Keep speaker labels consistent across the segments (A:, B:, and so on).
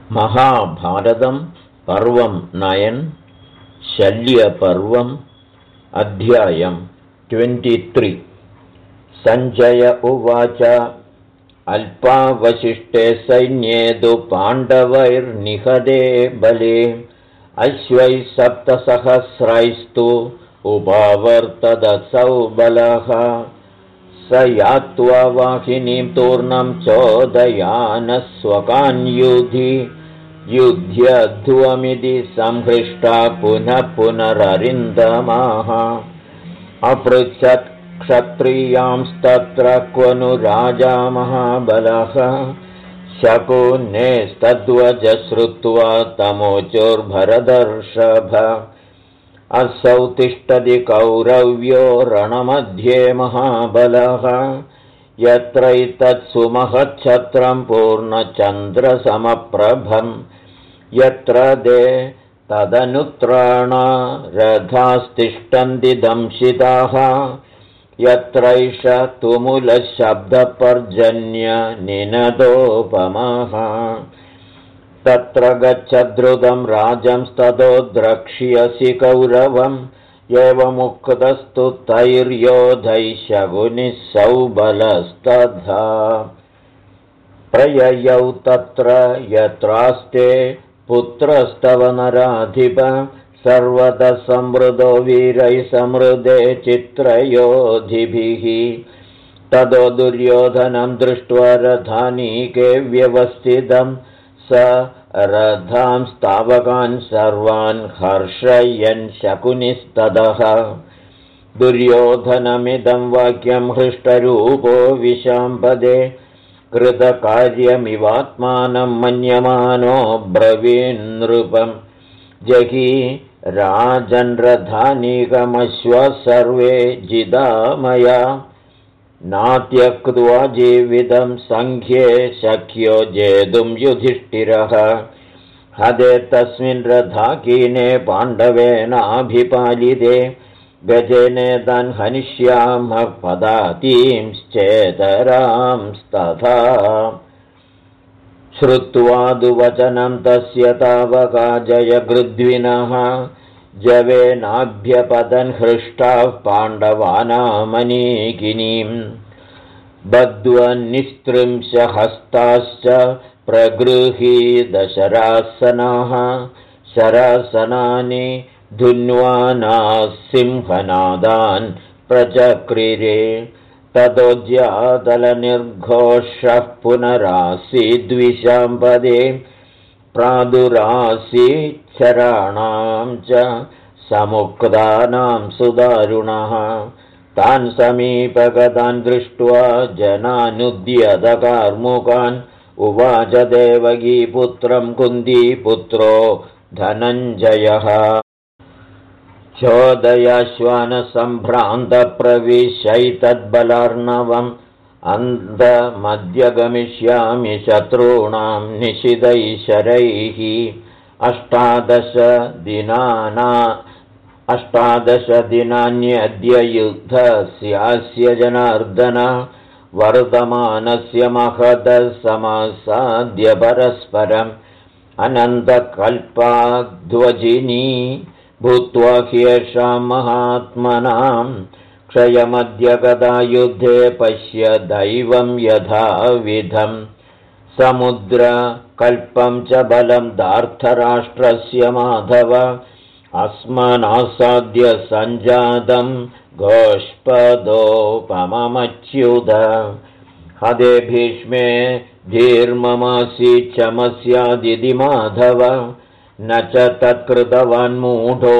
A: महाभारतं पर्वं 9 शल्यपर्वम् अध्यायं 23 सञ्जय उवाच अल्पावशिष्टे सैन्ये तु पाण्डवैर्निहते बले अश्वैः 7,000 उपावर्तदसौ बलः स यात्वा वाहिनीं तूर्णं चोदयानः स्वकान् युधि युध्यध्वमिति संहृष्टा पुनः पुनररिन्दमाः अपृच्छत् क्षत्रियांस्तत्र क्व नु राजा महाबलः शकुनेस्तद्वच श्रुत्वा तमोचोर्भरदर्षभ असौ तिष्ठति कौरव्यो रणमध्ये महाबलः यत्रैतत्सुमहच्छत्रं पूर्णचन्द्रसमप्रभं यत्र ते तदनुत्राणा रथास्तिष्ठन्ति दंशिताः यत्रैष तुमुलशब्दपर्जन्य निनदोपमः तत्र गच्छद्रुतं राजंस्ततो द्रक्ष्यसि कौरवम् एवमुक्तस्तु तैर्योधैः शकुनिः सौबलस्तथा प्रययौ तत्र यत्रास्ते पुत्रस्तव नराधिप सर्वतः समृद्धो वीरैः समृद्धे चित्रयोधिभिः ततो दुर्योधनं दृष्ट्वा रथानीके व्यवस्थितं स रथांस्तावकान् सर्वान् हर्षयन् शकुनिस्ततः दुर्योधनमिदं वाक्यं हृष्टरूपो विशाम्पदे कृतकार्यमिवात्मानं मन्यमानो ब्रवीन्नृपं जहि राजन्रथानीकमश्वः सर्वे जिदा मया नात्यक्त्वा जीवितं सङ्ख्ये शक्यो जेतुं युधिष्ठिरः हदे तस्मिन् रथाकीने पाण्डवेनाभिपालिते गजेनेतान् हनिष्यामः पदातींश्चेतरांस्तथा श्रुत्वा दुवचनं तस्य तावका जयगृद्विनः जवेनाभ्यपतन् हृष्टाः पाण्डवानामनीकिनीं बद्ध्वन्निस्त्रिंशहस्ताश्च प्रगृहीतशरासनाः शरासनानि धुन्वानाः सिंहनादान् प्रचक्रिरे ततोज्यातलनिर्घोषः पुनरासीद्विशाम्पदे प्रादुरासीच्छराणां च समुक्तानां सुदारुणः तान् समीपगतान् दृष्ट्वा जनानुद्यतकार्मुकान् उवाच देवकीपुत्रं कुन्तीपुत्रो धनञ्जयः चोदयाश्वानसम्भ्रान्तप्रविशैतद्बलार्णवम् अन्धमद्य गमिष्यामि शत्रूणां निशितैशरैः 18 दिनान्यद्य युद्धस्यास्य जनार्दन वर्धमानस्य महतः समासाद्य परस्परम् अनन्तकल्पाध्वजिनी भूत्वा ह्येषां महात्मनां क्षयमद्य गदा युद्धे पश्य दैवं यथाविधम् समुद्रकल्पं च बलं दार्थराष्ट्रस्य माधव अस्मनासाद्य सञ्जातं गोष्पदोपममच्युत हदे भीष्मे धीर्ममासी क्षमस्यादिति माधव न च तत्कृतवान् मूढो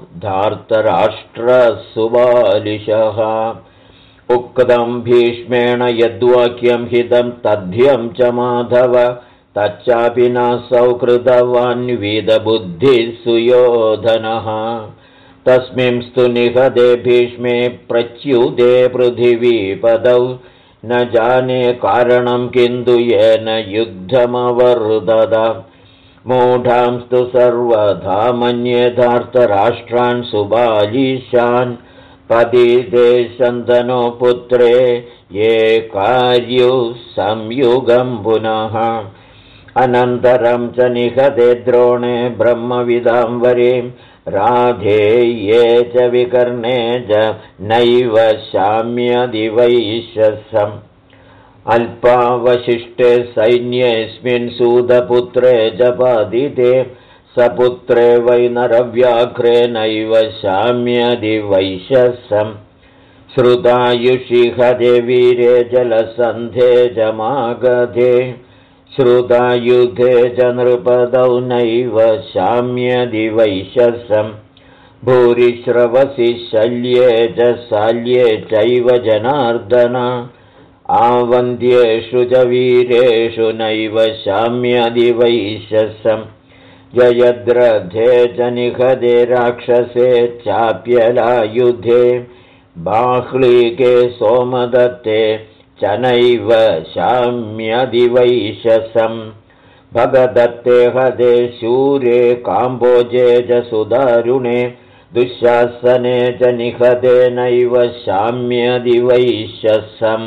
A: धार्तराष्ट्रसुबालिशः उक्तं भीष्मेण यद्वाक्यं हितं तथ्यं च माधव तच्चापि नासौ कृतवान् विदबुद्धिः सुयोधनः तस्मिंस्तु निहते भीष्मे प्रच्युते पृथिवीपदौ न जाने कारणं किन्तु येन युद्धमवर्धत मूढांस्तु सर्वथा मन्ये धार्तराष्ट्रान् सुबालिशान् पतिते शन्तनो पुत्रे ये कार्युः संयुगं पुनः अनन्तरं च निहते द्रोणे ब्रह्मविदां वरीं राधेये च विकर्णे च नैव शाम्यदिवैशसम् अल्पावशिष्टे सैन्येऽस्मिन् सूतपुत्रे च पादिते सपुत्रे वै नरव्याघ्रे नैव शाम्यदिवैशसम् श्रुतायुषि हते वीरे जलसन्धे च मागधे श्रुतायुधे च नृपदौ नैव शाम्यदिवैशसम् भूरिश्रवसि शल्ये च शाल्ये चैव जनार्दन आवन्द्येषु च वीरेषु नैव शाम्यदिवैशसम् जयद्रथे च निहते राक्षसे चाप्यलायुधे बाह्लीके सोमदत्ते च नैव शाम्यदिवैशसम् भगदत्ते हते शूरे काम्बोजे च सुदारुणे दुःशासने च निहते नैव शाम्यदिवैशसम्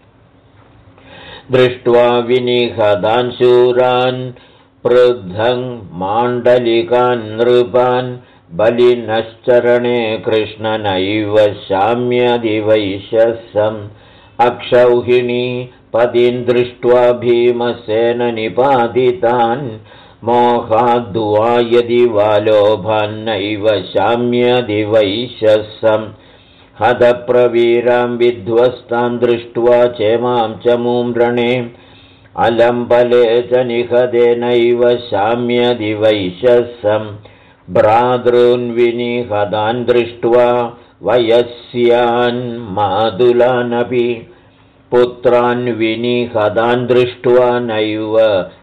A: दृष्ट्वा विनिहतान् शूरान् पृद्धं माण्डलिकान् नृपान् बलिनश्चरणे कृष्ण नैव शाम्यदिवैशसम् अक्षौहिणी पदीन् दृष्ट्वा भीमसेन निपातितान् मोहाद्वा यदि वा लोभान्नैव शाम्यदिवैशसम् हतप्रवीरां विध्वस्तान् दृष्ट्वा चेमां च मूम्रणे अलम्बले च निहते नैव शाम्यदिवैशसम् भ्रातॄन् विनिहतान् दृष्ट्वा वयस्यान् मातुलानपि पुत्रान् विनिहतान् दृष्ट्वा नैव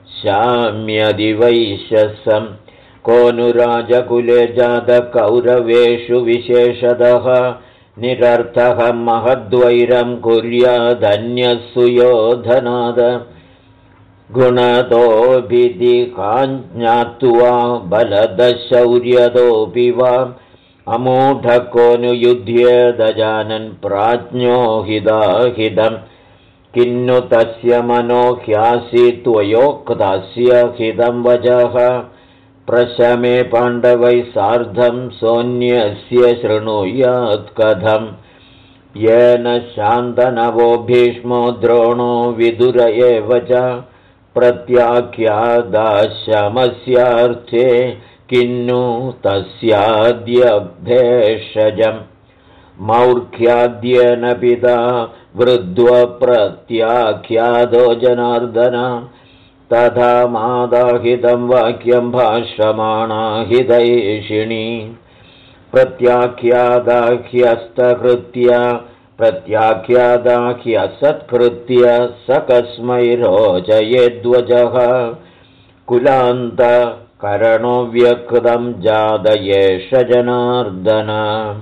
A: शाम्यदिवैशसम् कोऽनुराजकुले जातकौरवेषु विशेषतः निरर्थः महद्वैरं कुर्यादन्यः सुयोधनाद गुणतोऽभिधिकाञ्ज्ञात्वा बलदशौर्यतोऽपि वा अमूढकोऽनुयुध्येदजानन् प्राज्ञो हिताहितम् किन्नु तस्य मनो ह्यासि त्वयोक्तस्य हितं वचः प्रशमे पाण्डवैः सार्धं सोऽन्यस्य शृणुयात्कथम् येन शान्तनवो भीष्मो द्रोणो विदुर एव च प्रत्याख्यादाशमस्यार्थे किन्नु तस्याद्य भेषजम् मौर्ख्याद्येन पिता वृद्ध्वप्रत्याख्यादो जनार्दन तथा मादाहितं वाक्यं भाषमाणा हितैषिणी प्रत्याख्यादाह्यसत्कृत्य स कस्मै रोचयेद्वजः कुलान्तकरणो व्यक्तं जातयेष जनार्दन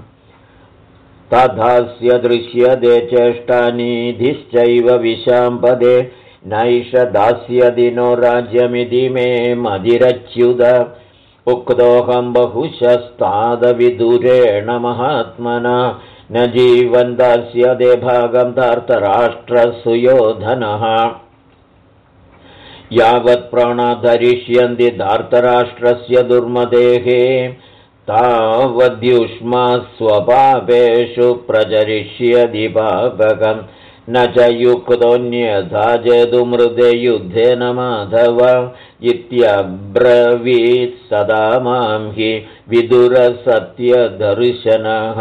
A: तथास्य दृश्यते चेष्टानिधिश्चैव विशाम्पदे नैष दास्यति नो राज्यमिति मे मदिरच्युत उक्तोऽहं बहुशस्तादविदुरेण महात्मना न जीवन् दास्यते भागं धार्तराष्ट्रसुयोधनः यावत् प्राणा धरिष्यन्ति धार्तराष्ट्रस्य दुर्मदेः तावद्युष्मा स्वपापेषु प्रचरिष्यति पापकम् न च युक्तोऽन्यथा जेतुमृते युद्धेन माधव इत्यब्रवीत् सदा मां हि विदुरसत्यदर्शनः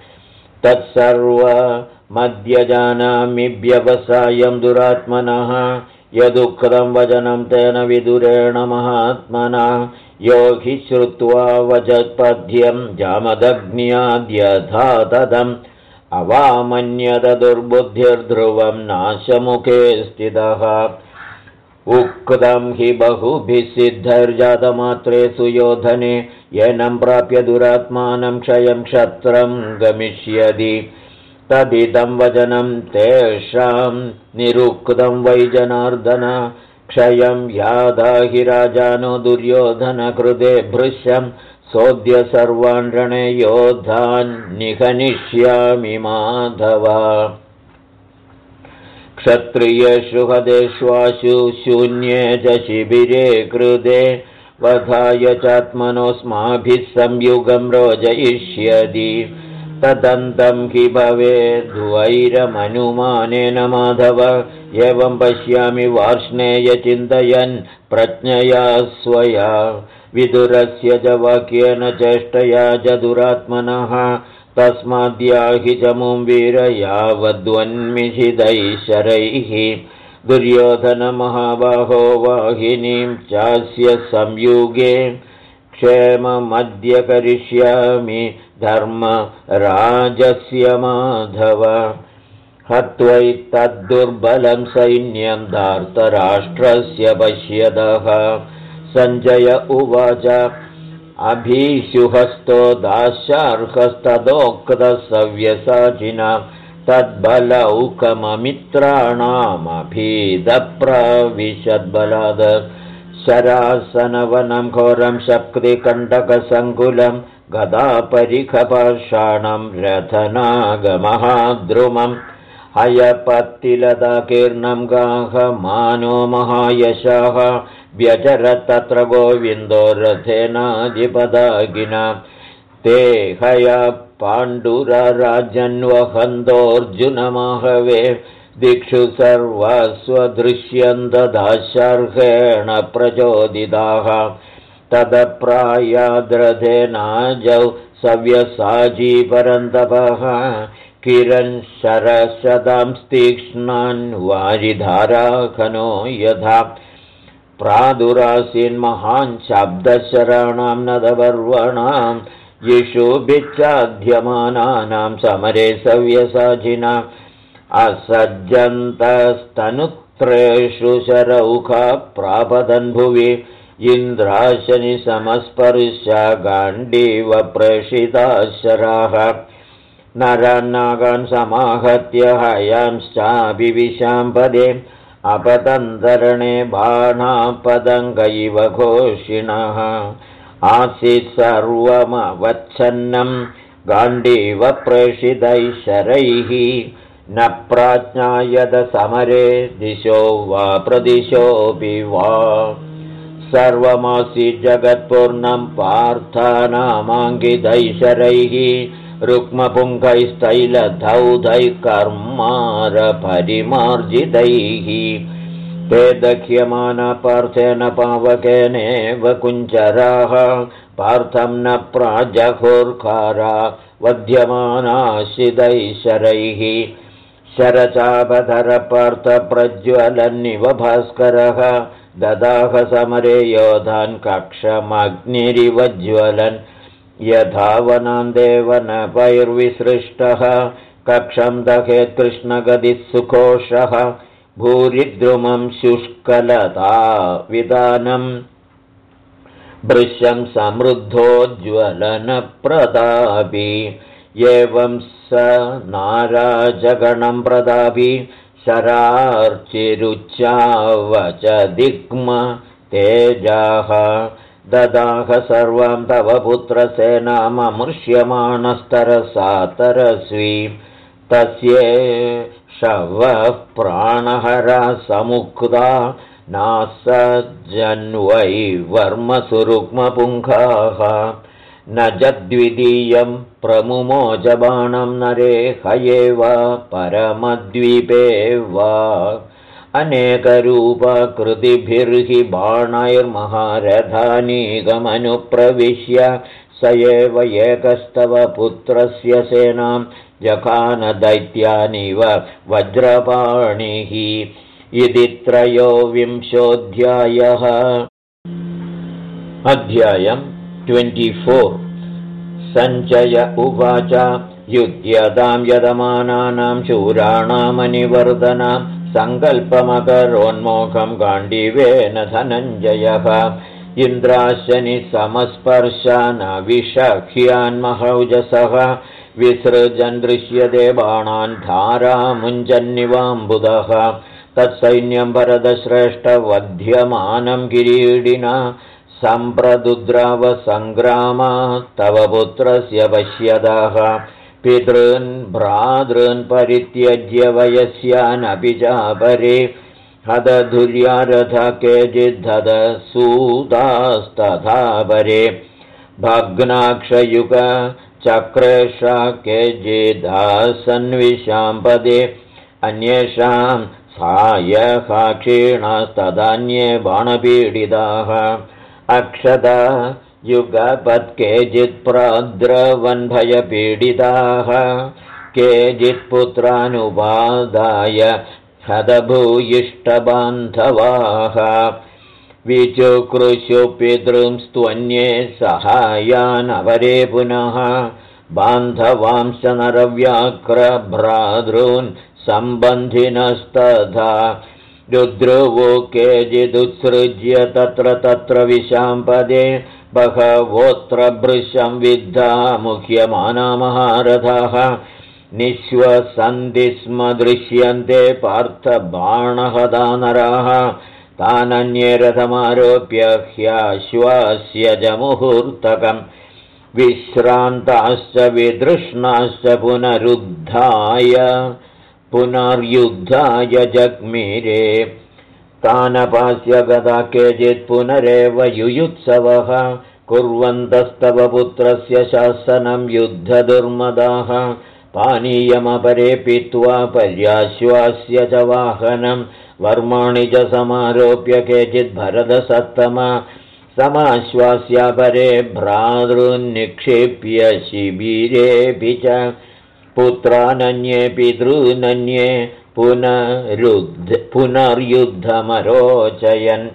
A: तत्सर्वमद्य जानामि व्यवसायं दुरात्मनः यदुक्तं वचनं तेन विदुरेण महात्मना यो हि श्रुत्वा वचत्पद्यं जामदग्न्याद्यथा तदम् अवामन्यत दुर्बुद्धिर्ध्रुवं नाशमुखे स्थितः उक्तं हि बहुभिः सिद्धैर्जातमात्रे सुयोधने येनं प्राप्य दुरात्मानं क्षयं क्षत्रं गमिष्यति तदिदं वचनं तेषां निरुक्तं वै जनार्दन क्षयं यादाहि राजानो दुर्योधनकृते भृशं सोऽद्य सर्वान् रणे योद्धान् निहनिष्यामि माधव क्षत्रियेषु हदेष्वासु शून्ये च शिबिरे कृते वधाय चात्मनोऽस्माभिः संयुगं रोजयिष्यति तदन्तं हि भवेद्वैरमनुमानेन माधव एवं पश्यामि वार्ष्णेय चिन्तयन् प्रज्ञया स्वया विदुरस्य च वाक्येन चेष्टया च दुरात्मनः तस्माद्याहि चमुं वीर यावद्वन्मिषितैः शरैः दुर्योधनमहाबाहो वाहिनीं चास्य संयुगे क्षेममद्य करिष्यामि धर्मराजस्य माधव हत्वैतद्दुर्बलं सैन्यं धार्तराष्ट्रस्य पश्यतः सञ्जय उवाच अभीषुहस्तो दास्यार्हस्तदोक्तः सव्यसाचिना तद्बलौकममित्राणामभीदप्रविशद्बलाद शरासनवनं घोरं शक्तिकण्टकसङ्कुलं गदापरिखपाषाणं रथनागमहाद्रुमं हयपत्तिलताकीर्णं गाहमानो महायशः व्यचरत्तत्र गोविन्दो रथेनाधिपदागिना ते हया पाण्डुरराजन्वहन्तोऽर्जुनमाहवे दिक्षु सर्वस्वदृश्यन्तदाशार्हेण प्रचोदिताः तदप्रायाद्रथेनाजौ सव्यसाची परन्तपः किरन् शरशतां तीक्ष्णान् वारिधाराखनो यथा प्रादुरासीन्महान् शब्दशराणां नदपर्वणां यिषुभिच्चाध्यमानानां समरे सव्यसाचिना असज्जन्तस्तनुत्रेषु शरौखा प्रापदन् भुवि इन्द्राशनि समस्पर्श्य गाण्डीव प्रेषिताः शराः नरान्नागान् समाहत्य हयांश्चाभिविशाम्पदे अपतन्तरणे बाणापदङ्गैव घोषिणः आसीत् सर्वमवच्छन्नं गाण्डीव प्रेषितैः शरैः न प्राज्ञायत समरे दिशो वा प्रदिशोऽपि वा सर्वमासीत् जगत्पूर्णं पार्थानामाङ्गितैः शरैः रुक्मपुङ्खैस्तैलधौधैः कर्मारपरिमार्जितैः ते दह्यमाना पार्थेन पावकेनेव कुञ्जराः पार्थं न प्राजहुर्खारा वध्यमानाशिदैः शरैः शरचापधरपार्थप्रज्वलन्निव भास्करः ददाह समरे योधान् कक्षमग्निरिव ज्वलन् यथा वनान्देवनपैर्विसृष्टः कक्षं दहेत् कृष्णगदिः सुघोषः भूरिद्रुमं शुष्कलता विदानं भृशं समृद्धोज्ज्वलनप्रदापि एवं स नाराजगणं प्रदापि शरार्चिरुच्चावच दिग्म तेजाः ददाह सर्वां तव पुत्रसेनाममृष्यमाणस्तरसा तरस्वी तस्ये शवः प्राणहरा समुक्ता नासज्जन्वै वर्मसुरुक्मपुङ्खाः न जद्वितीयं प्रमुमोजबाणं नरे हये वा परमद्वीपे वा अनेकरूपाकृतिभिर्हि बाणैर्महारथानीकमनुप्रविश्य स एव एकस्तव पुत्रस्य सेनां जखानदैत्यानिव वज्रपाणिः इति 23 अध्यायम् 24 सञ्जय उवाच युध्यतां यदमानानां शूराणामनिवर्धनां सङ्कल्पमकरोन्मोखं गाण्डीवेन धनञ्जयः इन्द्राशनि समस्पर्शानविषह्यान्महौजसः विसृजन् दृश्यते बाणान् धारामुञ्जन्निवाम्बुदः तत्सैन्यं भरतश्रेष्ठवध्यमानं किरीडिना सम्प्रदुद्रावसङ्ग्रामा तव पुत्रस्य पश्यतः पितॄन् भ्रातॄन् परित्यज्य वयस्यानपि चापरे हदधुर्यारथा केचिद्धसूतास्तथा परे भग्नाक्षयुगचक्रेषा केचिदासन्विशाम्पदे अन्येषां सायका क्षीणास्तदान्ये बाणपीडिताः अक्षता युगपत् केचित्प्राद्रवन्भयपीडिताः केचित्पुत्रानुपादाय हतभूयिष्ठबान्धवाः विचुकृषु पितृंस्त्वन्ये सहायानपरे पुनः बान्धवांश्च नरव्याघ्रभ्रातॄन् सम्बन्धिनस्तथा रुद्रुवो केचिदुत्सृज्य तत्र तत्र विशाम्पदे बहवोऽत्र भृशं विद्धा मुह्यमाना महारथाः निःश्वसन्ति स्म दृश्यन्ते पार्थबाणहता नराः तानन्ये रथमारोप्य ह्याश्वास्य च मुहूर्तकम् विश्रान्ताश्च विदृष्णाश्च पुनर्युद्धाय जग्मीरे तानपास्य गता केचित् पुनरेव युयुत्सवः कुर्वन्तस्तव पुत्रस्य शासनं युद्धदुर्मदाः पानीयमपरे पीत्वा पर्याश्वास्य च वाहनं वर्माणि च समारोप्य केचित् भरतसत्तमा समाश्वास्यापरे भ्रातॄन्निक्षिप्य शिबिरेऽपि च पुत्रानन्ये पितॄनन्ये पुनर्युद्धमरोचयन्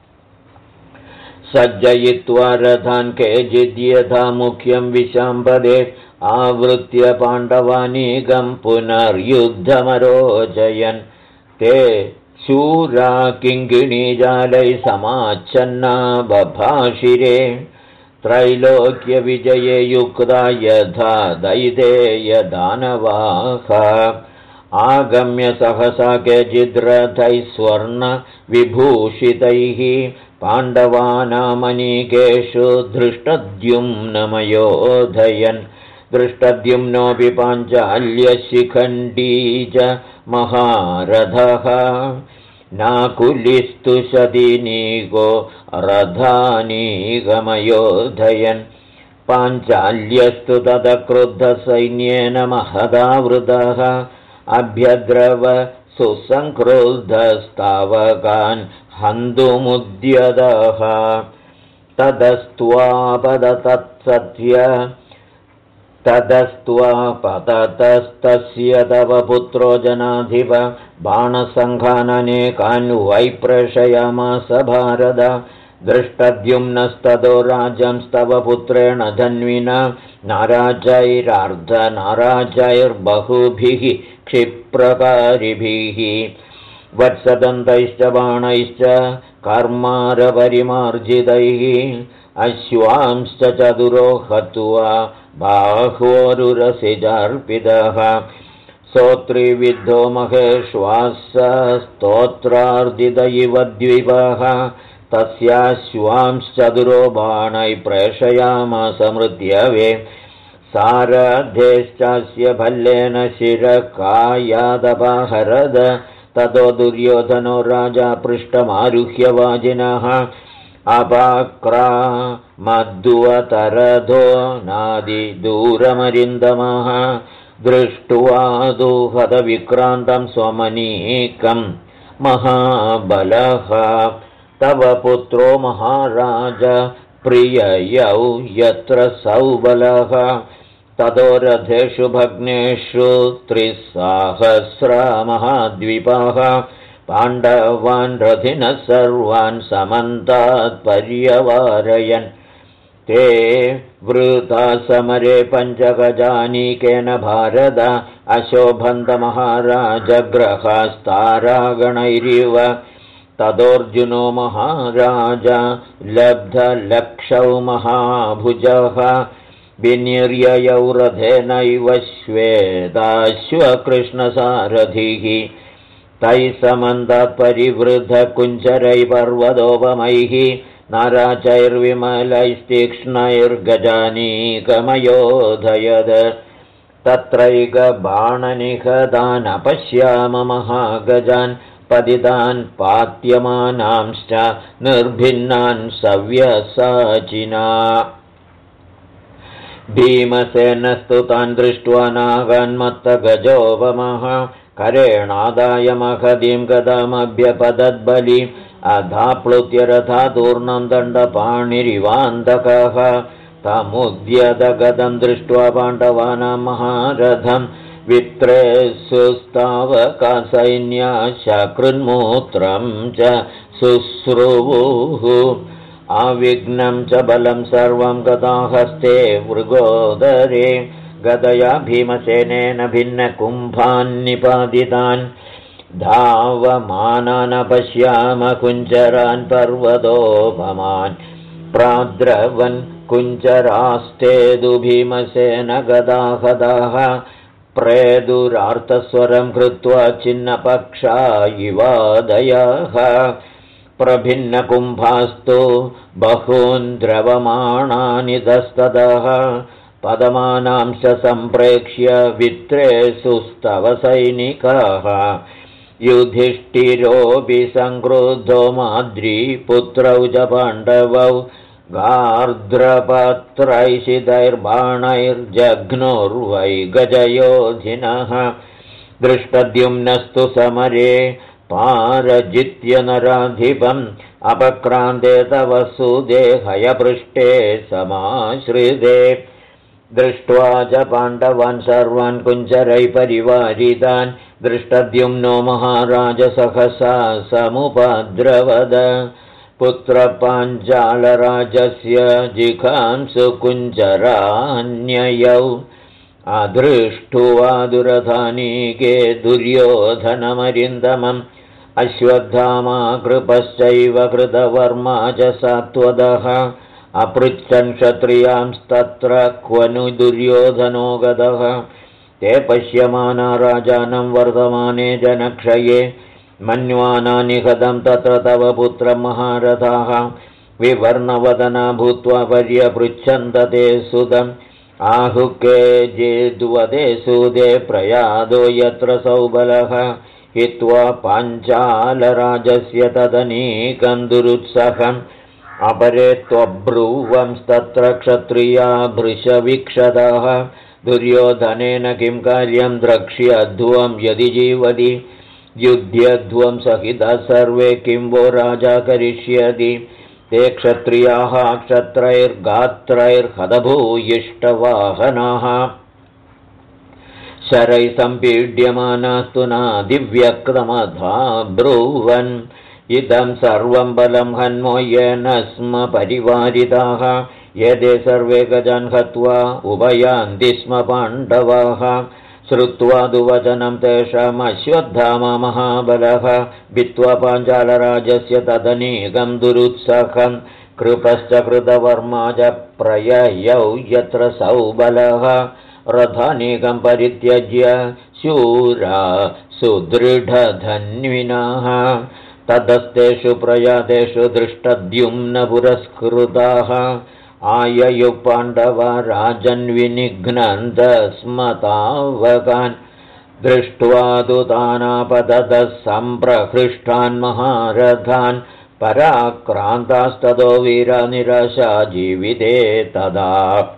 A: सज्जयित्वा रथान् केचिद्यथा मुख्यं विशाम्पदे आवृत्य पाण्डवानीकं पुनर्युद्धमरोचयन् ते शूरा किङ्किणीजालै समाच्छन्ना बभाषिरे त्रैलोक्यविजये युक्ता यथा दैतेयदानवाः आगम्य सहसा केचिद्रथैः स्वर्णविभूषितैः पाण्डवानामनीकेषु धृष्टद्युम्नमयोधयन् दृष्टद्युम्नोऽपि पाञ्चाल्यशिखण्डी च महारथः नाकुलिस्तु शतीनीको रथानीकमयोधयन् पाञ्चाल्यस्तु तदक्रुद्धसैन्येन महदावृतः अभ्यद्रव सुसङ्क्रुद्धस्तावकान् हन्तुमुद्यतः ततस्त्वापततस्तस्य तव पुत्रो जनाधिप बाणसङ्घाननेकान् वै प्रेषयामास भारत दृष्टद्युम्नस्ततो राजंस्तव पुत्रेण धन्विना नाराजैरार्धनाराजैर्बहुभिः क्षिप्रकारिभिः वत्सदन्तैश्च बाणैश्च कर्मारपरिमार्जितैः अश्वांश्च चतुरो हत्वा बाह्वोरुरसिजार्पितः स्तोत्रिविद्धो महेश्वासस्तोत्रार्जित इव द्विपः तस्याश्वांश्चतुरो बाणैः प्रेषयामास मृत्यवे सारथेश्चास्य भल्लेन शिरकायादपहरद ततो दुर्योधनो राजा पृष्ठमारुह्य वाजिनः अपाक्रामद्वतरधो नादिदूरमरिन्दमः दृष्ट्वा दुहदविक्रान्तं स्वमनीकं महाबलः तव पुत्रो महाराज प्रिययौ यत्र सौबलः ततो रथेषु भग्नेषु 300 महाद्वीपाः पाण्डवान् रथिनः सर्वान् समन्तात् पर्यवारयन् ते वृता समरे पञ्चगजानीकेन भारत अशोभन्तमहाराजग्रहास्तारागणैरिव तदोऽर्जुनो महाराज लब्धलक्षौ महाभुजः विनिर्ययौ रथेनैव श्वेताश्वकृष्णसारथिः तैः समन्तात् परिवृद्धकुञ्जरैः पर्वतोपमैः नाराचैर्विमलैस्तीक्ष्णैर्गजानीकमयोधयत् तत्रैकबाणनिहतान् अपश्याम महागजान् पतितान् पात्यमानांश्च निर्भिन्नान् सव्यसाचिना भीमसेनस्तु तान् दृष्ट्वा नागान्मत्तगजोपमः करेणादाय महतीं गदामभ्यपतद्बली अधाप्लुत्य रथातूर्णं दण्डपाणिरिवान्तकः तमुद्यतगतं दृष्ट्वा पाण्डवानां महारथं वित्रेषुस्तावकसैन्या शकृन्मूत्रं च शुश्रुवुः अविघ्नं च बलं सर्वं गदाहस्ते मृगोदरे गदया भीमसेनेन भिन्नकुम्भान्निपातितान् धावमानान् पश्याम कुञ्जरान् पर्वतोपमान् प्राद्रवन् कुञ्जरास्तेदु भीमसेन गदाहदाः प्रेदुरार्तस्वरं कृत्वा छिन्नपक्षा इवादयः प्रभिन्नकुम्भास्तु बहून् द्रवमाणानि तस्ततः पदमानांश्च सम्प्रेक्ष्य वित्रेषुस्तव सैनिकाः युधिष्ठिरोऽपि सङ्क्रुद्धो माद्रीपुत्रौ च पाण्डवौ गार्द्रपत्रैषितैर्बाणैर्जघ्नुर्वै गजयोधिनः दृष्टद्युम्नस्तु समरे पारजित्य नराधिपम् अपक्रान्ते तव सुदेहयपृष्ठे समाश्रिते दृष्ट्वा च पाण्डवान् सर्वान् कुञ्जरै परिवारितान् दृष्टद्युम्नो महाराज सहसा समुपद्रवद पुत्रपाञ्चालराजस्य जिघांसु कुञ्जरान्ययौ अदृष्टुवा दुरधानीके दुर्योधनमरिन्दमम् अश्वत्थामा कृपश्चैव कृतवर्मा च सात्वतः अपृच्छन् क्षत्रियांस्तत्र क्व नु दुर्योधनो गतः ते पश्यमाना राजानं वर्धमाने जनक्षये मन्वाना निहतं तत्र तव पुत्रं महारथाः विवर्णवदना भूत्वा पर्यपृच्छन्त ते सुतम् आहुके जेद्वदे सुदे प्रयादो यत्र सौबलः हित्वा पाञ्चालराजस्य तदनीकं दुरुत्सहम् अपरे त्वब्रुवंस्तत्र क्षत्रिया भृशवीक्षताः दुर्योधनेन किं कार्यं द्रक्ष्यध्वं यदि जीवति युध्यध्वं सहितः सर्वे किं वो राजा करिष्यति ते क्षत्रियाः क्षत्रैर्गात्रैर्हतभूयिष्टवाहनाः शरैः सम्पीड्यमानास्तु नादिव्यक्तमथा ब्रुवन् इदं सर्वं बलं हन्मो येन स्म परिवारिताः यदे सर्वे गजान् हत्वा उभयान्ति स्म पाण्डवाः श्रुत्वा दुवचनं तेषामश्वत्थामा महाबलः भित्त्वा पाञ्चालराजस्य तदनीकं दुरुत्सहं कृपश्च कृतवर्मा च प्रययौ यत्र सौबलः रथानीकं परित्यज्य शूरा सुदृढधन्विनः ततस्तेषु प्रयातेषु दृष्टद्युम्न पुरस्कृताः आययुः पाण्डवा राजन्विनिघ्नन्त स्म तावकान् दृष्ट्वा तु तानापततः सम्प्रहृष्टान् महारथान् पराक्रान्तास्ततो वीरा निराशा जीविते तदा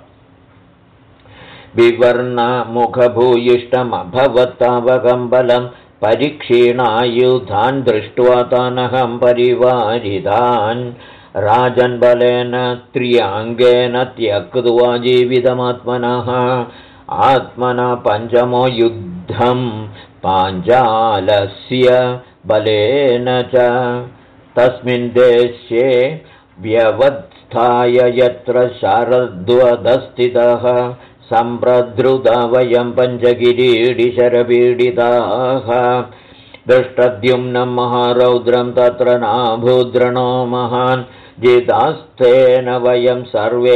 A: विवर्णमुखभूयिष्टमभवत्तावकं बलं परीक्षीणायुधान् दृष्ट्वा तानहं परिवारितान् राजन्बलेन त्र्यङ्गेन त्यक्त्वा जीवितमात्मनः आत्मना पञ्चमो युद्धं पाञ्चालस्य बलेन च तस्मिन् देशे व्यवस्थाय यत्र शारद्वदस्थितः सम्प्रधृता वयं पञ्चकिरीटिशरपीडिताः दृष्टद्युम्नं महारौद्रं तत्र नाभूद्रणो महान् जितास्तेन वयं सर्वे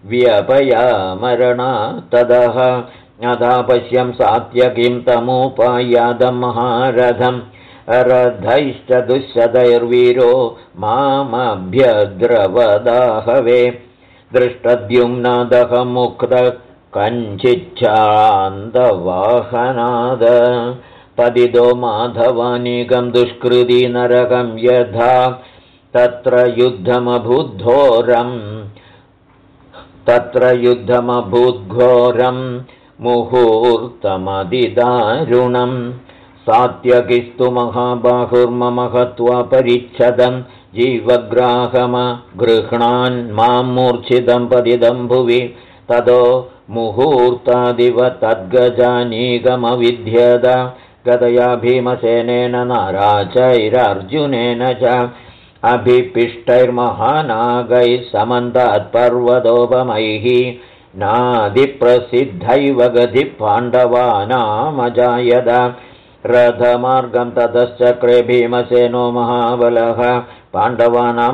A: व्यपयामरणात्तदः अथा पश्यं सात्यकिं तमुपायादं महारथं रथैश्च दुःशतैर्वीरो मामभ्यद्रवदाहवे दृष्टद्युम्नादः मुक्तः कञ्चिच्छान्तवाहनाद पतितो माधवानीकं दुष्कृति नरकं यथा तत्र युद्धमभूद्घोरं मुहूर्तमदिदारुणं सात्यकिस्तु महाबाहुर्ममहत्वा परिच्छदं जीवग्राहमगृह्णान् मां मूर्छितं पतितं भुवि ततो मुहूर्तादिव तद्गजानीकमविध्यद गतया भीमसेनेन नाराचैरार्जुनेन च अभिपिष्टैर्महानागैः समन्तात्पर्वतोपमैः नादिप्रसिद्धैव गतिः पाण्डवानामजायद रथमार्गं ततश्चक्रे भीमसेनो महाबलः पाण्डवानां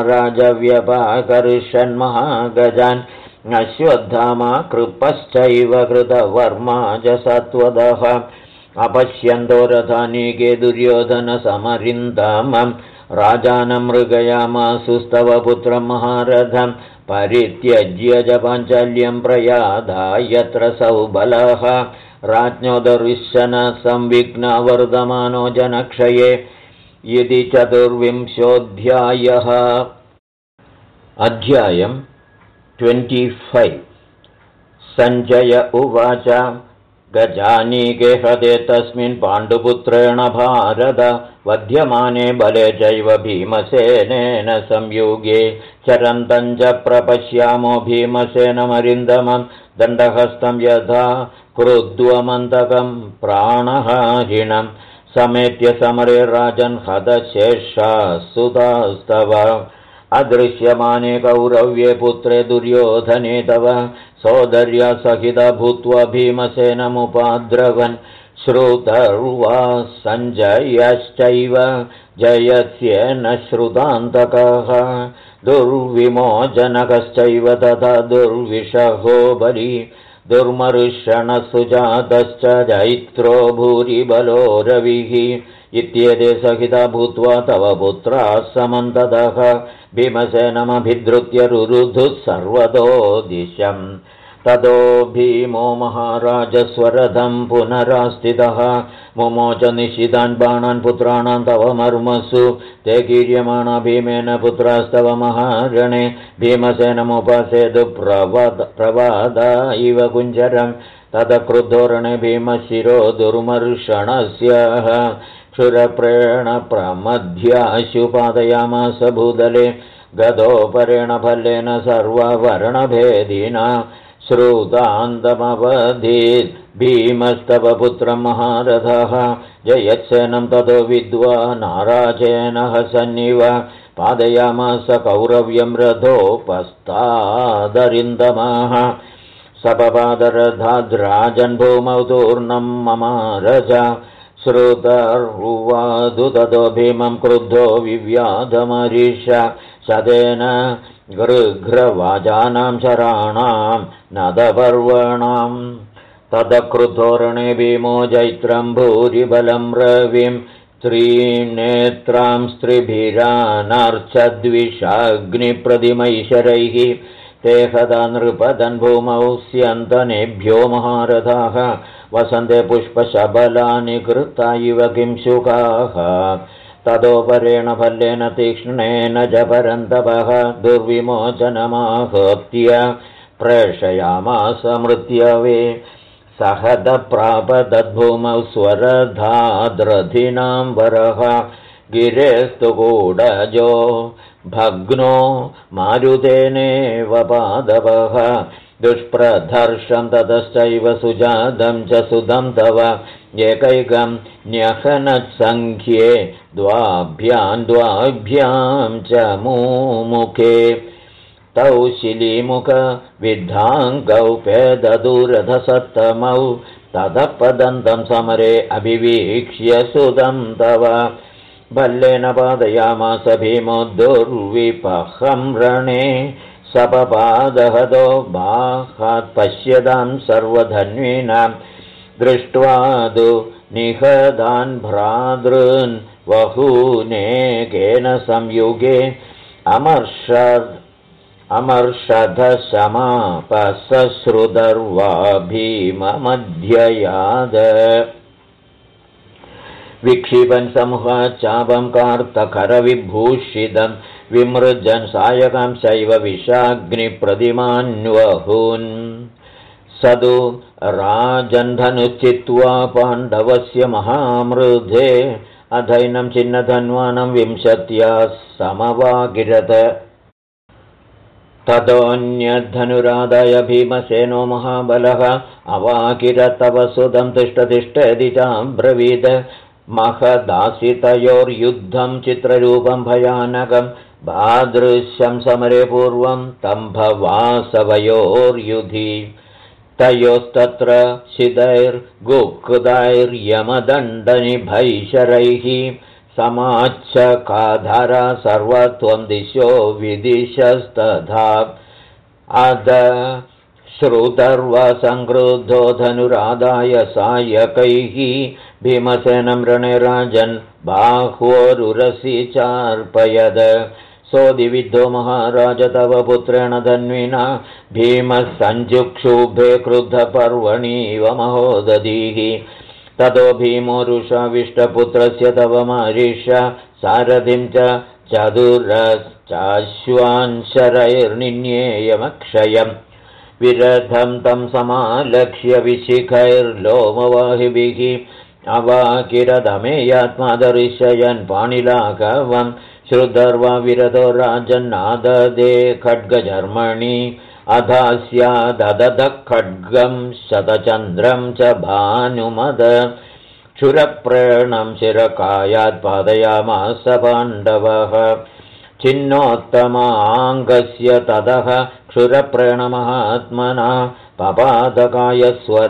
A: महाराजव्यपाकर्षन्महागजान् अश्वत्थामा कृपश्चैव कृतवर्मा च सत्वदः अपश्यन्तो रथानीके दुर्योधनसमरिन्दमं राजानं मृगयामासुस्तव पुत्रं महारथं परित्यज्य च पाञ्चल्यं प्रयादा यत्र सौबलः राज्ञो दर्शन संविघ्नवर्धमानो जनक्षये इति 24 अध्यायम् 25 सञ्जय उवाच गजानीके हृदे तस्मिन् पाण्डुपुत्रेण भारत वध्यमाने बले चैव भीमसेनेन संयुगे चरन्तं च प्रपश्यामो भीमसेनमरिन्दमं दण्डहस्तं यथा क्रुद्ध्वमन्तकं प्राणहारिणं समेत्य समरे राजन् हतशेषाः सुतास्तव अदृश्यमाने कौरव्ये पुत्रे दुर्योधने तव सोदर्या सहिता भूत्वा भीमसेनमुपाद्रवन् श्रुतर्वा सञ्जयश्चैव जयस्येन श्रुतान्तकः दुर्विमोचनकश्चैव तथा दुर्विषहो बली दुर्मर्षणसुजातश्च जैत्रो भूरिबलो रविः इत्येते सहिता भूत्वा तव पुत्राः समन्ततः भीमसेनमभिद्रुत्य रुरुधुः सर्वतो दिशम् ततो भीमो महाराजस्वरथं पुनरास्थितः मुमोच निशितान् बाणान् पुत्राणां तव मर्मसु ते कीर्यमाणा भीमेन पुत्रास्तव महारणे भीमसेनमुपासेतु प्रवादा इव कुञ्जरं तत क्रुद्धोरणे भीमशिरो दुर्मर्षणस्य क्षुरप्रेण प्रमध्याशु पादयामास भूदले गदोपरेण फलेन सर्ववर्णभेदिना श्रुतान्तमवधीत् भीमस्तव पुत्रं महारथः जयत्सेनं ततो विद्वा नाराजेन हसन्निव पादयामास कौरव्यं रथोपस्तादरिन्दमः सपपादरथाद्राजन् भूमौ तूर्णं ममारज श्रुतर्वादु ततो भीमं क्रुद्धो विव्याधमरीश शतेन गृघ्रवाजानां शराणां नदपर्वणां तदक्रुद्धोरणे भीमो जैत्रं भूरिबलं रविं त्रिनेत्रां स्त्रिभिरानार्चद्विषाग्निप्रतिमैशरैः ते हदा नृपदन् भूमौ स्यन्तनेभ्यो महारथाः वसन्ते पुष्पशबलानि कृता इव किंशुकाः तदोपरेण फल्लेन तीक्ष्णेन च परन्तपः दुर्विमोचनमाहत्य प्रेषयामास मृत्यवे सहदप्रापदद्भूमौ स्वरधाद्रथिनां वरः गिरेस्तु कूडजो भग्नो मारुतेनेव पादवः दुष्प्रधर्षं ततश्चैव सुजातं च सुधं तव एकैकं न्यहनत्सङ्ख्ये द्वाभ्यां च मुमुखे तौ शिलीमुखविद्धाङ्गौ पेददूरधसत्तमौ ततः पदन्तं समरे अभिवीक्ष्य सुतं तव भल्लेन पादयामास भीमो दुर्विपहं रणे सपपादहतो बाहात् पश्यतां सर्वधन्वीनां दृष्ट्वा तु निहतान् भ्रातॄन् वहूनेकेन संयुगे अमर्षत् अमर्षधशमापसश्रुतर्वा भीममध्ययाद विक्षिपन् समूहाच्चापं कार्तकरविभूषितं विमृजन् सायकं शैव विषाग्निप्रतिमान्वहून् स तु राजन्धनुश्चित्वा पाण्डवस्य महामृधे अधैनं छिन्नधन्वानं 20 समवागिरत ततोऽन्यधनुरादाय भीमसेनो महाबलः अवाकिरतव सुदं तिष्ठतिष्ठति चाब्रवीद महदासितयोर्युद्धं चित्ररूपं भयानकं भादृश्यं समरे पूर्वं तम्भवासवयोर्युधि तयोस्तत्र शिदैर्गुक्कुदैर्यमदण्डनिभैशरैः समाच्छकाधारा सर्वत्वं दिशो विदिशस्तथा अद श्रुतर्वसङ्क्रुद्धो धनुरादाय सायकैः भीमसेनं रणे राजन् बाह्वोरुरसि चार्पयद सोदिविद्धो महाराज तव पुत्रेण धन्विना भीमः सञ्जुक्षुभे क्रुद्धपर्वणीव महोदधीः ततो भीमोरुषाविष्टपुत्रस्य तव मारिष सारथिं च चतुरश्चाश्वान् शरैर्निन्येयमक्षयम् विरथं तं समालक्ष्य विशिखैर्लोमवाहिभिः अवाकिरदमेयात्मा दर्शयन् पाणिलाघवं श्रुतर्वा विरतो राजन्नाददे खड्गजर्मणि अधास्याददः खड्गं शतचन्द्रं च भानुमद क्षुरप्रेणं शिरकायात् पादयामास पाण्डवः छिन्नोत्तमाङ्गस्य ततः क्षुरप्रेणमहात्मना पपादकाय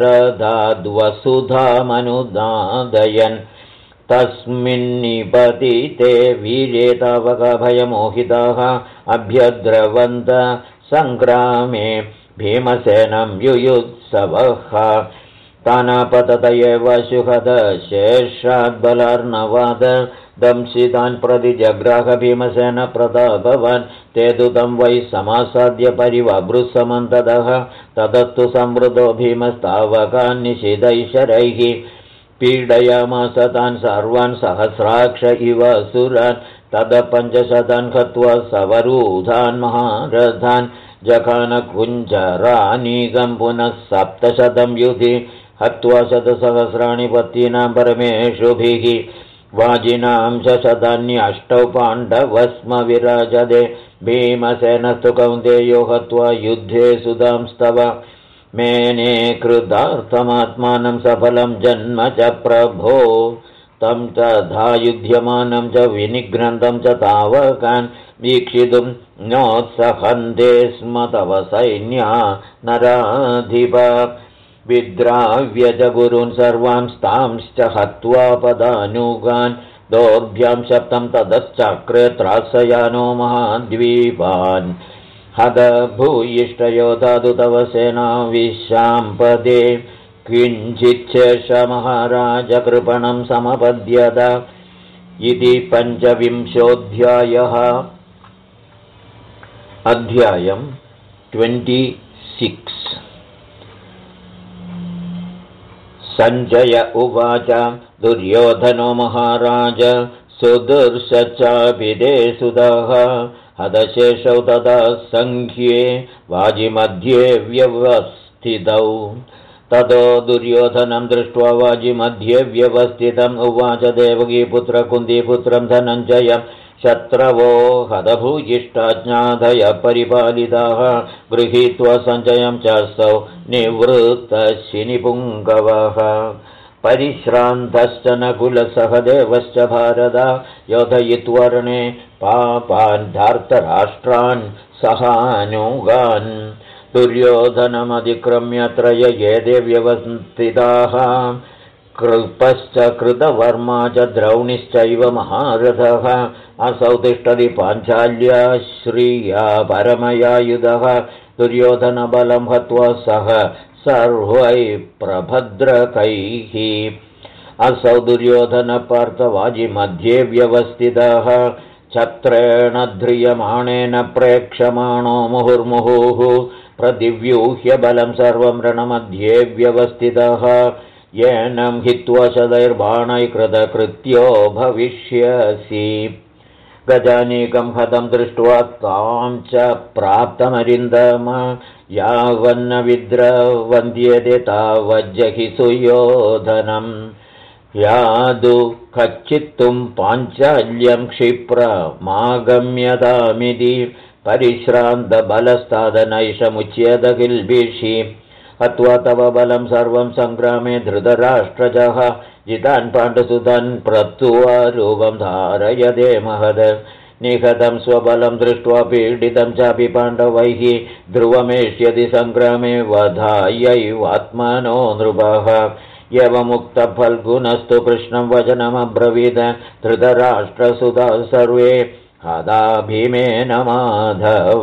A: स्वरदाद्वसुधामनुदादयन् तस्मिन्निपतिते वीर्ये तावकभयमोहिताः अभ्यद्रवन्त सङ्ग्रामे भीमसेनं युयुत्सवः तानापतत एव शुहद शेषाद्बलार्णवाद दंशितान् प्रति जग्राह भीमसेन प्रतापवान् ते तु तं वै समासाद्य परिवभृत्समन्ततः ततस्तु संवृतो भीमस्तावकान् निषिदैशरैः पीडयामास तान् सर्वान् सहस्राक्ष इव असुरान् ततः 500 हत्वा सवरूधान् महारथान् जखान कुञ्जरानीकं पुनः 700 युधि हत्वा 100 पत्नीनां परमेषुभिः वाजिनां च 108 पाण्डवस्म विराजते भीमसेनस्तु कौन्तेयो हत्वा युद्धे सुधांस्तव मेने कृतार्थमात्मानं सफलं जन्म च प्रभो तं तथा युध्यमानं च विनिघ्नन्तं च तावकान् वीक्षितुं नोत्सहन्ते स्म तव सैन्या नराधिप विद्राव्य च गुरून् सर्वांस्तांश्च हत्वा पदानुगान् दोर्भ्यां शप्तं ततश्चक्रे त्रासयानो महाद्वीपान् हद भूयिष्ठयोधातु तव सेना विशाम्पदे किञ्चिच्छेष महाराज कृपणं समपद्यत इति 25 अध्यायं 26 सञ्जय उवाच दुर्योधनो महाराज सुदर्शचाभिदे सुदः हदशेषौ तदा सङ्ख्ये वाजिमध्ये व्यवस्थितौ ततो दुर्योधनं दृष्ट्वा वाजिमध्ये व्यवस्थितम् उवाच देवकीपुत्रकुन्तीपुत्रं धनञ्जयं शत्रवो हतभूयिष्ठाज्ञाधय परिपालिताः गृहीत्वा सञ्जयं च सौ निवृत्तशिनिपुङ्गवः परिश्रान्तश्च नकुलसहदेवश्च भारत योधयित्वर्णे पापान् धार्तराष्ट्रान् सहानुगान् दुर्योधनमतिक्रम्य त्रययेते व्यवस्थिताः कृपश्च कृतवर्मा च द्रौणिश्चैव महारथः असौ तिष्ठति पाञ्चाल्या श्रिया परमयायुधः दुर्योधनबलं हत्वा सह सर्वैः प्रभद्रकैः असौ दुर्योधनपार्थवाजिमध्ये व्यवस्थितः छत्रेण ध्रियमाणेन प्रेक्षमाणो मुहुर्मुहुः प्रतिव्यूह्य बलं सर्वं रणमध्ये व्यवस्थितः येनं हित्वा शतैर्बाणैकृतकृत्यो भविष्यसि गजानीकं हतं दृष्ट्वा तां च प्राप्तमरिन्दम यावन्न विद्रवन्द्यते तावज्जहि सुयोधनम् यादु कच्चित्तुं पाञ्चाल्यं क्षिप्रमागम्यतामिति परिश्रान्तबलस्तादनैषमुच्यत किल्बिषि हत्वा तव बलं सर्वं सङ्ग्रामे धृतराष्ट्रजः जितान् पाण्डुसुतान् प्रत्वा रूपं धारयते महद निहतं स्वबलं दृष्ट्वा पीडितं चापि पाण्डवैः ध्रुवमेष्यति सङ्ग्रामे वधायैवात्मनो नृपः एवमुक्तफल्गुनस्तु कृष्णं वचनमब्रवीत् धृतराष्ट्रसुताः सर्वे हता भीमेन माधव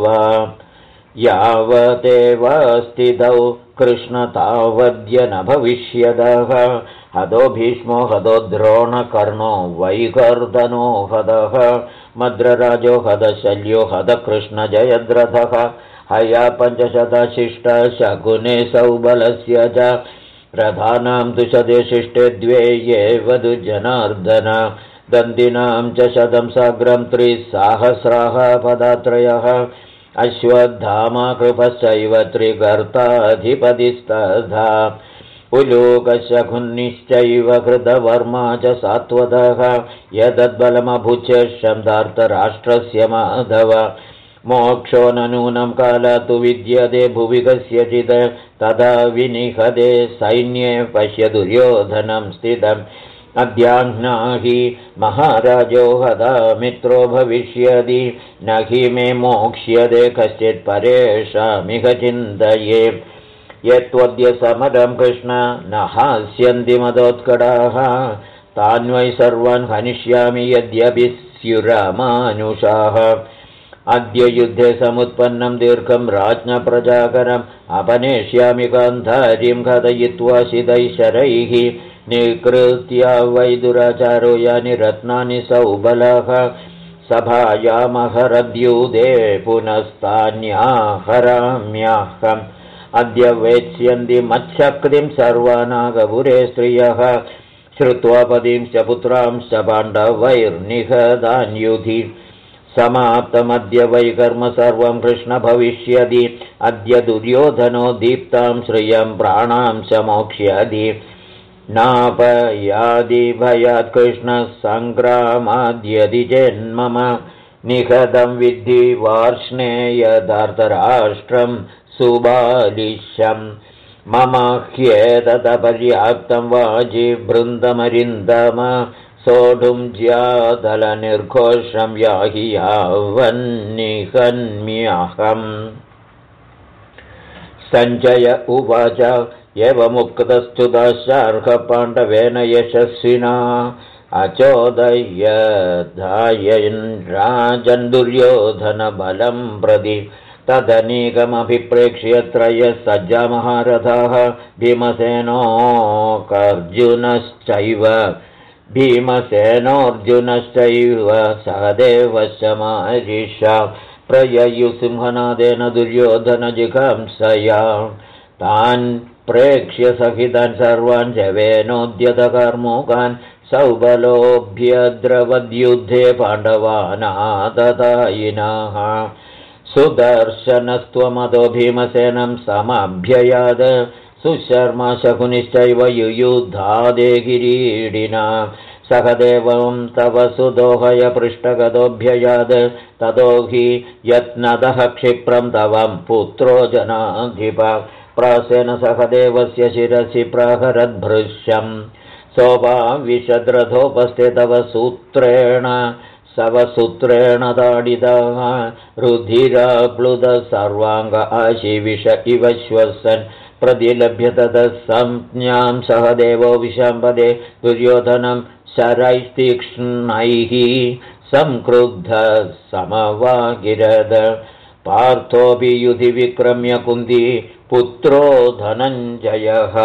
A: यावदेव स्थितौ कृष्ण तावद्य न भविष्यदः हतो भीष्मो हतो द्रोणकर्णो वैकर्दनो हतः मद्रराजो हतशल्यो हतकृष्णजयद्रथः हया 500 शिष्टशकुने सौबलस्य च रथानां तु शते शिष्टे 2 एव जनार्दन दन्दिनां च 100 साग्रं 3,000 पदात्रयः अश्वत्थामा कृपश्चैव 3गर्ताधिपतिस्तथा उलूकशकुनिश्चैव कृतवर्मा च सात्वतः यदद्बलमभुचेष्यं धार्तराष्ट्रस्य माधव मोक्षो न नूनं कालात् तु विद्यते भुवि कस्यचित् तदा विनिहते सैन्ये पश्य दुर्योधनं स्थितम् अद्याह्नाहि महाराजो हता मित्रो भविष्यति न हि मे मोक्ष्यते कश्चित् परेषामिह चिन्तये यत्त्वद्य समरं कृष्ण न हास्यन्ति मदोत्कटाः तान्वै सर्वान् हनिष्यामि यद्यपि स्युरमानुषाः अद्य युद्धे समुत्पन्नं दीर्घं राज्ञप्रजाकरम् अपनेष्यामि गान्धारीं कथयित्वा शिदैशरैः निकृत्य वै दुराचारो यानि रत्नानि सौबलः सभायामहरद्यूते पुनस्तान्याहराम्यहम् अद्य वेत्स्यन्ति मच्छक्तिं सर्वानागपुरे स्त्रियः श्रुत्वा पदींश्च पुत्रांश्च पाण्डवैर्निहतान्युधि समाप्तमद्य वै कर्म सर्वं कृष्ण भविष्यति अद्य दुर्योधनो दीप्तां श्रियं प्राणां च मोक्ष्यति नापयादि भयात् कृष्णः सङ्ग्रामाद्यदि चेन्मम निहतं विद्धि वार्ष्णेयधार्तराष्ट्रं सुबालिशं मम ह्येतदपर्याप्तं वाजिवृन्दमरिन्दम सोढुं ज्यातलनिर्घोषं याहि यावन्निहन्म्यहम् सञ्जय उवाच एवमुक्तस्तुतश्चार्हपाण्डवेन यशस्विना अचोदयधायन् राजन् दुर्योधनबलं प्रति तदनीकमभिप्रेक्ष्य 3 सज्जामहारथाः भीमसेनोऽर्जुनश्चैव सहदेवश्च मारीषा प्रययुसिंहनादेन दुर्योधनजिघांसया तान् प्रेक्ष्य सहितान् सर्वान् जवेनोद्यतकर्मुकान् सौबलोऽभ्यद्रवद्युद्धे पाण्डवानाततायिनः सुदर्शनस्त्वमतो भीमसेनं समभ्ययाद सुशर्मा शकुनिश्चैव युयुधादे किरीडिना सहदेवं तव सुदोहय पृष्ठगतोऽभ्ययाद ततो हि यत्नतः क्षिप्रं तवं पुत्रो जनाधिप प्रासेन सहदेवस्य शिरसि प्रहरद्भृश्यम् सोपाविशद्रथोपस्थे तव सूत्रेण सवसूत्रेण ताडितः रुधिराप्लुत सर्वाङ्ग आशिविष इव श्वसन् प्रतिलभ्य ततः संज्ञां सहदेवो विशम्पदे दुर्योधनं शरैस्तीक्ष्णैः संक्रुद्धः समवागिरद पार्थोऽपि युधि विक्रम्य कुन्ती पुत्रो धनञ्जयः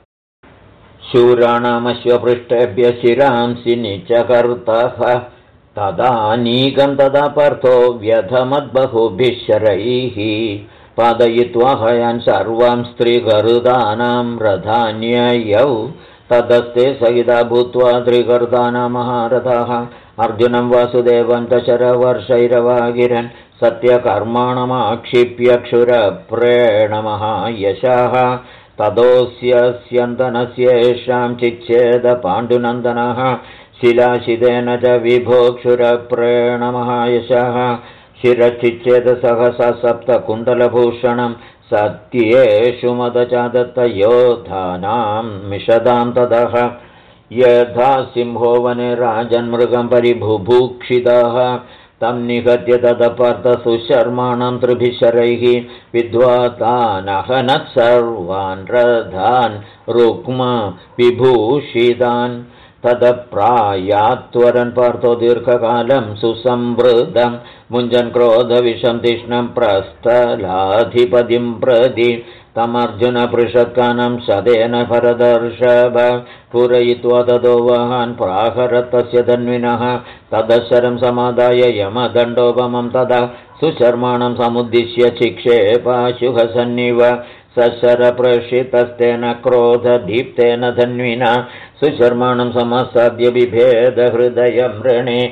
A: शूराणामश्वपृष्ठेभ्य शिरांसि निचकर्तः तदानीकं तदा पार्थो व्यधमद्बहुभिः शरैः पादयित्वा हयान् सर्वां स्त्रीगरुदानां रथान्ययौ तदस्ते सहिता भूत्वा त्रिगर्दाना महारथाः अर्जुनं वासुदेवं च शरवर्षैरवागिरन् सत्यकर्माणमाक्षिप्य क्षुरप्रेण महायशाः ततोऽस्यन्तनस्येषां चिच्छेद पाण्डुनन्दनः शिलाशिदेन च विभो क्षुरप्रेण महायशाः शिरचिच्छेद सहसा सप्तकुण्डलभूषणं सत्येषु मदचादत्तयोधानां मिषदां ततः यथा सिंहो वने राजन्मृगं परिबुभूक्षितः तं निहत्य तदपर्थ सुशर्माणं त्रिभिः शरैः विद्वा तानहनत् सर्वान् रथान् रुक्म विभूषितान् तदप्रायात्वरन् पार्थो दीर्घकालं सुसंवृद्धं मुञ्जन् क्रोधविषं तीक्ष्णं प्रस्थलाधिपतिं प्रति तमर्जुनपृषत्कानं शतेन भरतर्षभ पूरयित्वा ततो वहान् प्राहरतस्य धन्विनः तदशरं समादाय यमदण्डोपमं तदा सुशर्माणं समुद्दिश्य चिक्षेपाशुहसन्निव सशरप्रशितस्तेन क्रोधदीप्तेन धन्विना सुशर्माणं समासाद्य बिभेदहृदयं ऋणे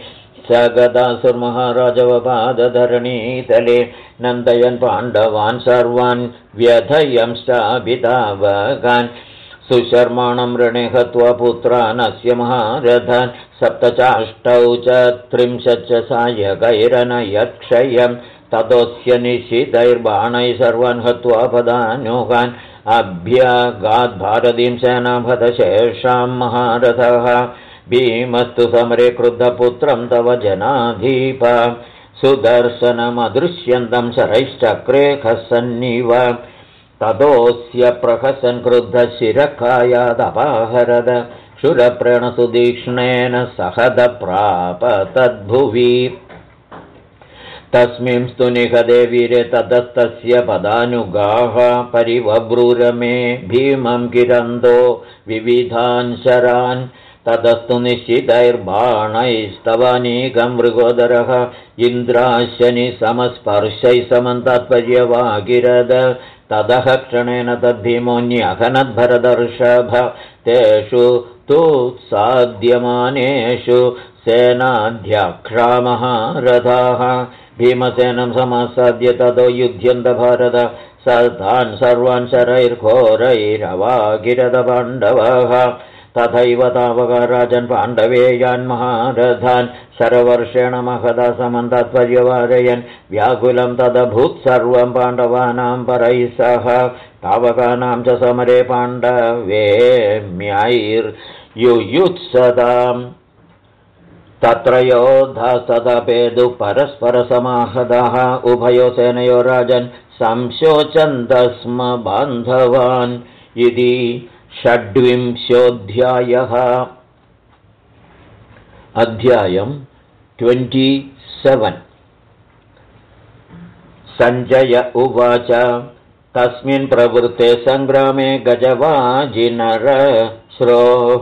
A: सगदासुर्महाराजवपादधरणीतले नन्दयन् पाण्डवान् सर्वान् व्यथयंश्चाभितावगान् सुशर्माणं ऋणे हत्वा पुत्रानस्य महारथान् सप्तचाष्टौ च त्रिंशच्च सायकैरनयत्क्षयम् ततोऽस्य निशितैर्बाणैः सर्वान् हत्वा पदानुगान् अभ्यगाद्भारतीं सेनाभदशेषां महारथः भीमस्तु समरे क्रुद्धपुत्रं तव जनाधीप सुदर्शनमदृश्यन्तं शरैश्चक्रे खसन्निव ततोऽस्य प्रहसन् क्रुद्धशिरकायादपाहरद क्षुरप्रेणसुदीक्ष्णेन सहदप्राप तद्भुवि तस्मिंस्तु निहते वीरे ततस्तस्य पदानुगाः परिवब्रूरमे भीमं किरन्दो विविधान् शरान् ततस्तु निश्चितैर्बाणैस्तवानीकं मृगोदरः इन्द्राशनि समस्पर्शैः समन्तात्पर्यवागिरद ततः क्षणेन तद्भीमोऽन्यहनद्भरदर्षभ तेषु तु साध्यमानेषु सेनाध्यक्षामहारथाः भीमसेनं समासाद्य ततो युध्यन्त भारत स तान् सर्वान् शरैर्घोरैरवागिरद पाण्डवाः तथैव तावका राजन् पाण्डवेयान् महारथान् शरवर्षेण महदा समन्तात्पर्यवारयन् व्याकुलं तदभूत् सर्वं पाण्डवानां परैः सह तावकानां च समरे पाण्डवेम्यैर्युयुत्सताम् तत्र योद्धास्तदपेदु परस्परसमाहताः उभयो सेनयो राजन् संशोचन्तः स्म बान्धवान् इति षड्विंशोऽध्यायः अध्यायम् 27 सञ्जय उवाच तस्मिन् प्रवृत्ते सङ्ग्रामे गजवाजिनरश्रोः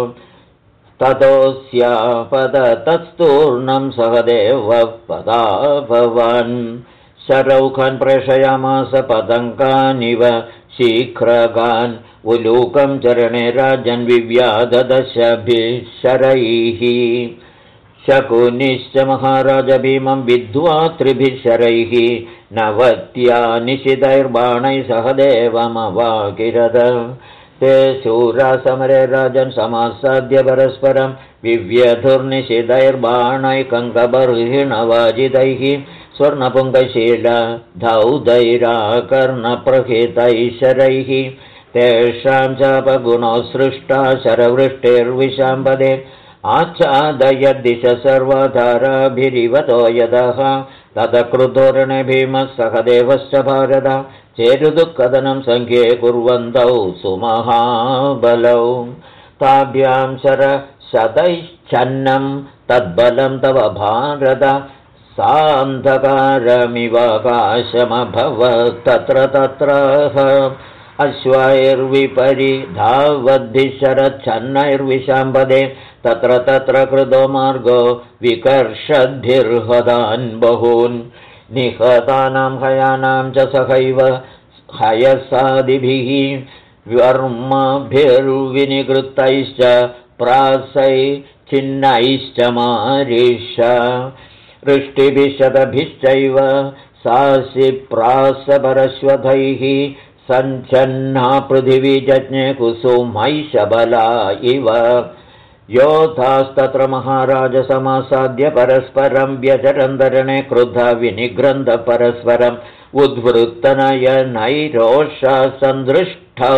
A: ततोऽस्यापदतस्तूर्णं सहदेवः पदाभवन् शरौखान् प्रेषयामास पतङ्गानिव शीघ्रगान् उलूकं चरणे राजन् विव्याधदशभिः शरैः शकुनिश्च महाराज भीमं विद्वा त्रिभिः शरैः नवत्या निशितैर्बाणैः सहदेवमवाकिरद ते शूरा समरे राजन् समासाद्य परस्परं विव्यधुर्निशितैर्बाणैः कङ्कबर्हिणवाजितैः स्वर्णपुङ्गशीलधौदैराकर्णप्रहितैः शरैः तेषां चापगुणोत्सृष्टा शरवृष्टिर्विशाम्बदे आच्छादयद्दिश सर्वधाराभिरिवतो यतः तदक्रुद्धोरणे भीमः सहदेवश्च भारत चेरुदुःखदनं सङ्ख्ये कुर्वन्तौ सुमहाबलौ ताभ्यां शरशतैश्चन्नं तद्बलं तव भारत सान्धकारमिवाकाशमभवत् तत्र अश्वैर्विपरिधावद्भिशरच्छन्नैर्विशाम्बदे तत्र तत्र कृतो मार्गो विकर्षद्भिर्हतान् बहून् निहतानां हयानां च सहैव हयसादिभिः वर्मभिर्विनिकृतैश्च प्रासै छिन्नैश्च मारिष वृष्टिभिशतभिश्चैव सासि प्रासपरश्वथैः सञ्छन्ना पृथिवी जज्ञे कुसुमैशबला इव योधास्तत्र महाराजसमासाद्य परस्परं व्यचरन्तरणे क्रुद्धा विनिग्रन्थ परस्परम् उद्वृत्तनयनैरोषा सन्दृष्टौ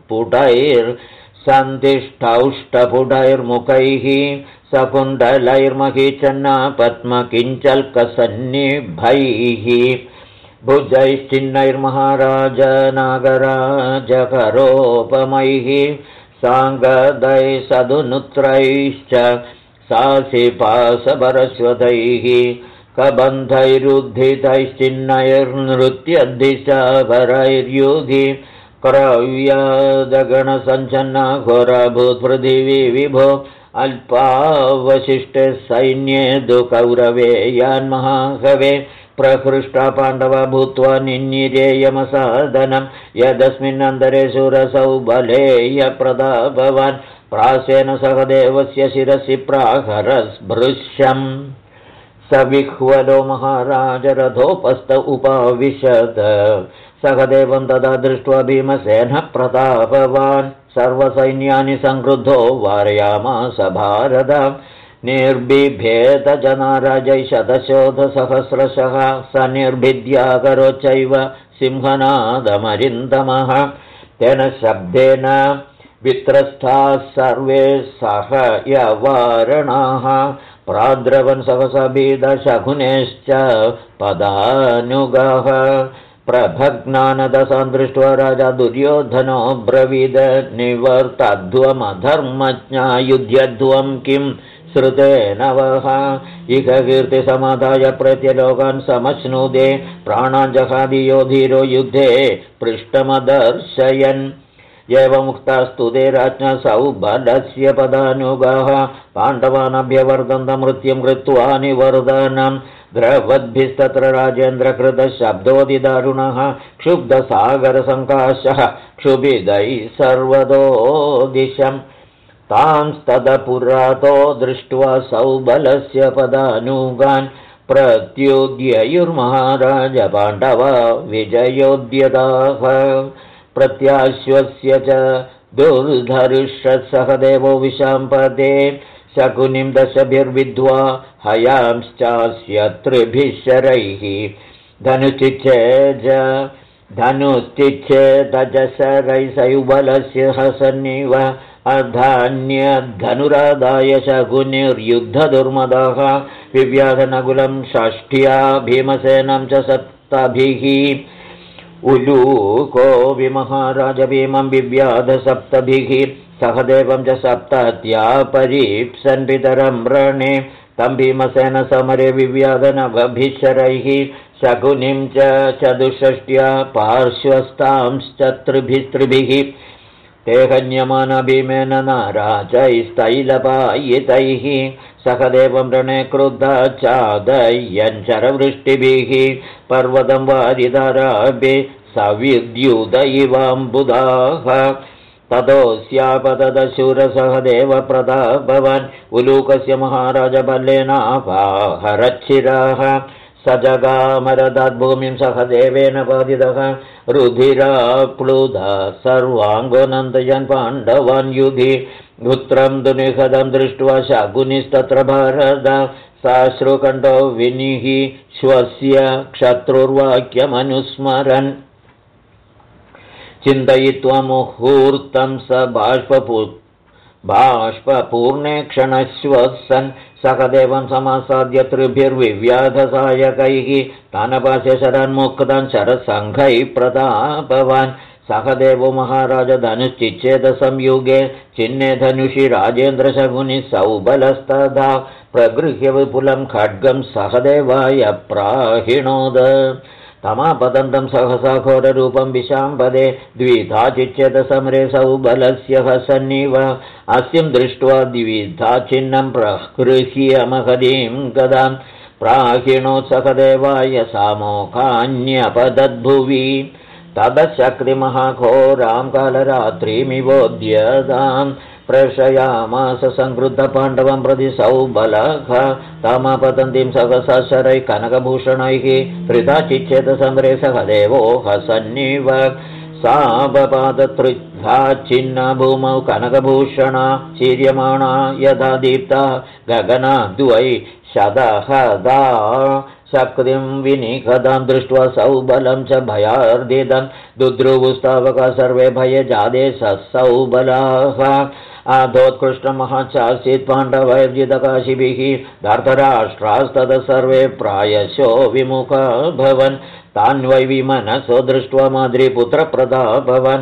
A: पुटैर्सन्दिष्टौष्टपुटैर्मुखैः सकुण्डलैर्महीचन्ना पद्मकिञ्चल्कसन्निभैः भुजैश्चिन्नैर्महाराज नागराजकरोपमैः साङ्गदैः सदुनुत्रैश्च सासिपासपरश्वतैः कबन्धैरुद्धितैश्चिन्नैर्नृत्यदिशाभरैर्युधि क्रव्यादगणसञ्चन्ना घोरभूत्पृथिवी विभो अल्पावशिष्टे सैन्ये दुकौरवे यान्महाकवे प्रहृष्टा पाण्डवा भूत्वा निन्निरेयमसादनं यदस्मिन्नन्तरे शूरसौ बलेयप्रतापवान् प्रासेन सह देवस्य शिरसि प्राहरस्भृश्यम् सविह्वलो महाराज रथोपस्थ उपाविशत् सहदेवं तदा दृष्ट्वा भीमसेनः प्रतापवान् सर्वसैन्यानि संक्रुद्धो वारयामास भारतम् निर्बिभेदजनाराजै शतशोधसहस्रशः स निर्भिद्याकरोच्चैव सिंहनादमरिन्दमः तेन शब्देन वित्रस्थाः सर्वे सह यवारणाः प्राद्रवन् सहसभीदशकुनेश्च पदानुगः प्रभग्नानदसां दृष्ट्वा राजा दुर्योधनो ब्रवीद निवर्तध्वमधर्मज्ञा युध्यध्वं किं श्रुतेन वः इह कीर्तिसमाधाय प्रत्यलोकान् समश्नुदे प्राणाञ्जहादियो धीरो युद्धे पृष्ठमदर्शयन् एवमुक्तास्तु ते राज्ञा सौबलस्य पदानुगाः पाण्डवानभ्यवर्तन्त मृत्युं कृत्वा निवर्धनम् द्रवद्भिस्तत्र राजेन्द्रकृतशब्दोदिदारुणः क्षुब्धसागरसङ्काशः क्षुभिदैः सर्वतो दिशम् तांस्तदपुरातो दृष्ट्वा सौबलस्य पदानुगान् प्रत्युद्ययुर्महाराज पाण्डवा विजयोद्यताः प्रत्याश्वस्य च दुर्धर्षः देवो विशाम्पदे शकुनिं दशभिर्विद्वा हयांश्चास्य त्रिभिः शरैः धनुश्चिच्छेदजशरैः सयुबलस्य हसन्निव अधान्यधनुरादाय शकुनिर्युद्धदुर्मदः विव्याधनकुलं षष्ठ्या भीमसेनं च सप्तभिः उलूको विमहाराज भीमं विव्याध सप्तभिः सहदेवं च सप्तत्या परीप्सन् पितरं रणे तं भीमसेन समरे विव्याधनवभिशरैः शकुनिं च चतुष्षष्ट्या पार्श्वस्थांश्च त्रिभिः ते हन्यमान भीमेन नाराजैस्तैलपायितैः सहदेवं रणे क्रुद्धा चादयञ्चरवृष्टिभिः पर्वतं वारिधराभिः सविद्युत इवाम्बुधाः ततोऽस्यापतदशूरसहदेव प्रतापवान् उलूकस्य महाराजबलेनापाहरच्छिराः स जगामरदाद्भूमिं सहदेवेन बाधितः रुधिराप्लुधा सर्वाङ्गो नन्दयन् पाण्डवान् युधि पुत्रं दुनिहदं दृष्ट्वा शकुनिस्तत्र भारत साश्रुकण्ठो विनिः स्वस्य क्षत्रुर्वाक्यमनुस्मरन् चिन्तयित्वा मुहूर्तं स बाष्पूर्णे क्षणश्वसन् सहदेवं समासाद्य त्रिभिर्विव्याधसायकैः तानपास्य शरन्मुक्तान् शरसङ्घैः प्रतापवान् सहदेवो महाराज धनुश्चिच्छेदसंयुगे चिन्ने धनुषि राजेन्द्रशकुनिः सौबलस्तदा प्रगृह्य विपुलं खड्गं सहदेवाय प्राहिणोद तमापतन्तं सहसा घोररूपं विशाम्पदे द्विधा चिच्यत समरे सौबलस्य हसन्निव अस्यं दृष्ट्वा द्विधा छिन्नं प्रगृह्य महदीं गदां प्राहिणोत्सहदेवाय सामोकान्यपदद्भुवि तदशक्तिमहाघोरां कालरात्रिमिवोद्यताम् प्रशयामास संक्रुद्धपाण्डवं प्रति सौबलः तमपतन्तीं सहसा शरैः कनकभूषणैः त्रिधा चिच्येत समरे सहदेवो हसन्निव सापपादत्रिधा छिन्ना भूमौ कनकभूषणा चीर्यमाणा यदा दीप्ता गगनाद्वै शदहदा शक्तिं विनिखदां दृष्ट्वा सौबलं च भयार्दिदं दुद्रुवुस्तावका सर्वे भयजादे सौबलाः आधोत्कृष्टमहाचासीत् पाण्डवैर्जितकाशिभिः धार्तराष्ट्रास्ततः सर्वे प्रायशो विमुखा भवन् तान्वै विमनसो दृष्ट्वा माद्रीपुत्रप्रतापवान्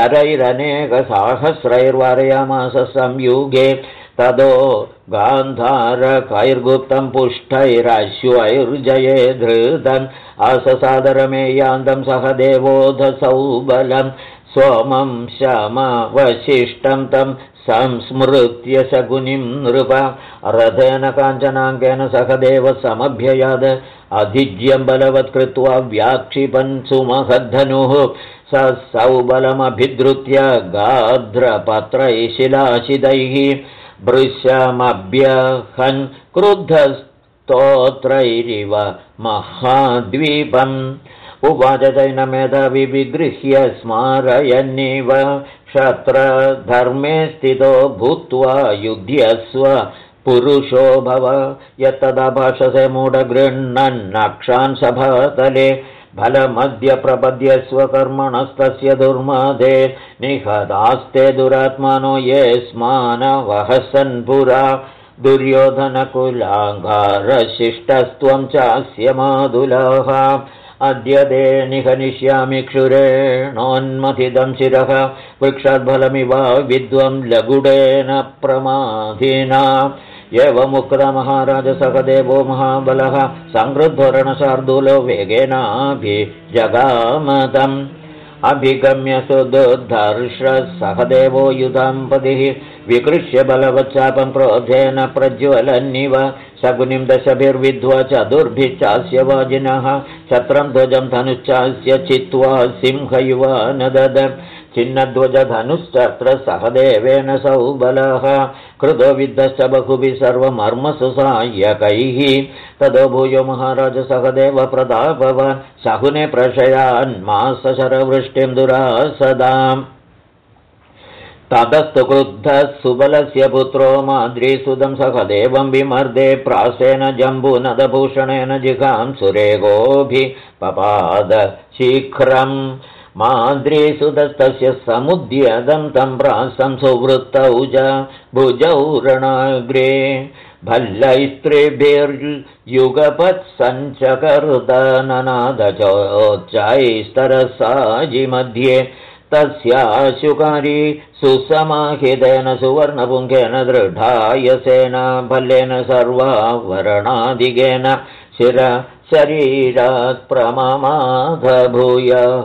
A: शरैरनेकसाहस्रैर्वारयामास संयुगे तदो गान्धारकैर्गुप्तं पुष्टैराश्वैर्जये धृतम् अससादरमेयान्तं सहदेवोध सौबलं सोमं शमवशिष्टं तं संस्मृत्य शकुनिं नृप रथेन काञ्चनाङ्केन सहदेव समभ्ययाद अधिज्यं बलवत् कृत्वा व्याक्षिपन् सुमहद्धनुः स सौबलमभिद्रुत्य गाध्रपत्रैः शिलाशिदैः भृशमभ्यहन् क्रुद्धस्तोत्रैरिव महाद्वीपम् उवाच चैनमेधावि विगृह्य स्मारयन्निव क्षत्रधर्मे स्थितो भूत्वा युध्यस्व पुरुषो भव यत्तदा भाषसे मूढगृह्णन्नक्षान् सभातले फलमद्य प्रपद्य स्वकर्मणस्तस्य दुर्मदे निहतास्ते दुरात्मानो ये स्मानवहसन् पुरा दुर्योधनकुलाङ्गारशिष्टस्त्वं चास्य मादुलः अद्य ते निहनिष्यामि क्षुरेणोन्मथितं शिरः वृक्षाद्फलमिव विद्वं लघुडेन प्रमाधिना एवमुक्ता महाराज सहदेवो महाबलः संक्रुद्धोरणशार्दूलो वेगेनाभिजगामतम् अभिगम्य सुदुर्धर्ष सहदेवो युधाम्पतिः विकृष्य बलवच्चापं क्रोधेन प्रज्वलन्निव शकुनिं दशभिर्विद्ध्वा चतुर्भिश्चास्य वाजिनः छत्रं ध्वजं धनुश्चास्य चित्वा सिंहयुव नदद छिन्नध्वजधनुश्चत्र सहदेवेन सौबलः कृतो विद्धश्च बहुभिः सर्वमर्मसु सायकैः ततो भूयो महाराज सहदेव प्रतापवान् शकुने प्रशयान्मास शरवृष्टिं दुरासदाम् ततस्तु क्रुद्धः सुबलस्य पुत्रो माद्रीसुतं सहदेवं विमर्दे प्रासेन जम्बूनदभूषणेन जिघां सुरेगोभिपपाद शीघ्रम् माद्रीसुतस्तस्य समुद्यतं तं प्रासं सुवृत्तौ च भुजौ रणाग्रे भल्लैस्त्रिभिर्युगपत्सञ्चकर्दननादचोच्चैस्तरसाजिमध्ये तस्याशुकारी सुसमाहितेन सुवर्णपुङ्खेन दृढायसेन भल्लेन सर्वावरणादिगेन शरीरात् प्रममाध भूयः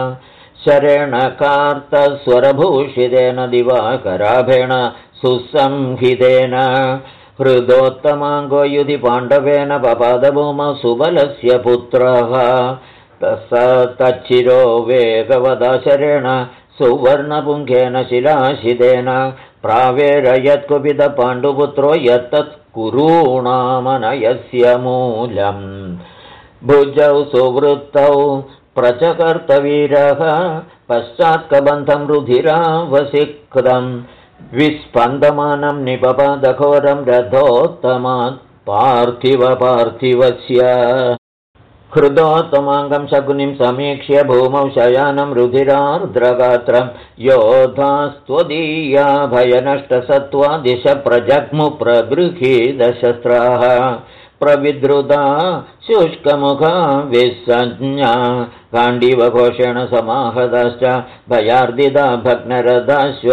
A: शरणकार्तस्वरभूषितेन दिवाकराभेण सुसंहितेन हृदोत्तमाङ्गो युधि पाण्डवेन पपादभूमौ सुबलस्य पुत्रः तच्चिरो वेगवदाशरेण सुवर्णपुङ्खेन शिलाशितेन प्रावेरयत्कुपितपाण्डुपुत्रो यत्तत् कुरूणामनयस्य मूलम् भुजौ सुवृत्तौ प्रचकर्तवीरः पश्चात्कबन्धं रुधिरावसिक्तम् विस्पन्दमानं निपपादघोरं रथोत्तमात् पार्थिवस्य हृदोत्तमाङ्गं शकुनिं समीक्ष्य भूमौ शयानं रुधिरार्द्रगात्रं योधास्त्वदीया भयनष्टसत्त्वा दिश प्रजग्मु प्रगृहीतशस्त्राः प्रविद्रुता शुष्कमुखा विसञ्ज्ञा गाण्डीवघोषेण समाहताश्च भयार्दिता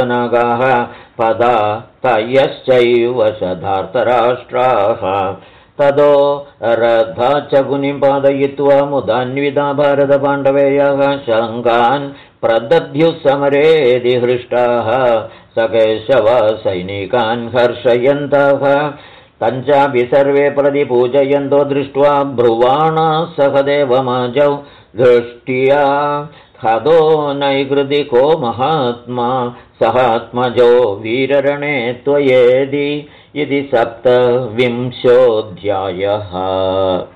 A: भग्नरथाश्वनागाः पदा तयश्चैव शधार्तराष्ट्राः ततो रथचकुनिं पादयित्वा मुदान्विता भारतपाण्डवेयः शङ्कान् प्रदद्युः समरेदि हृष्टाः स केशव सैनिकान् हर्षयन्तः तञ्चापि सर्वे प्रतिपूजयन्तो दृष्ट्वा ब्रुवाणा सह देवमाजौ दृष्ट्या हतो नैकृतिको महात्मा सहात्मजो वीररणे त्वयेदि इति 27 अध्यायः।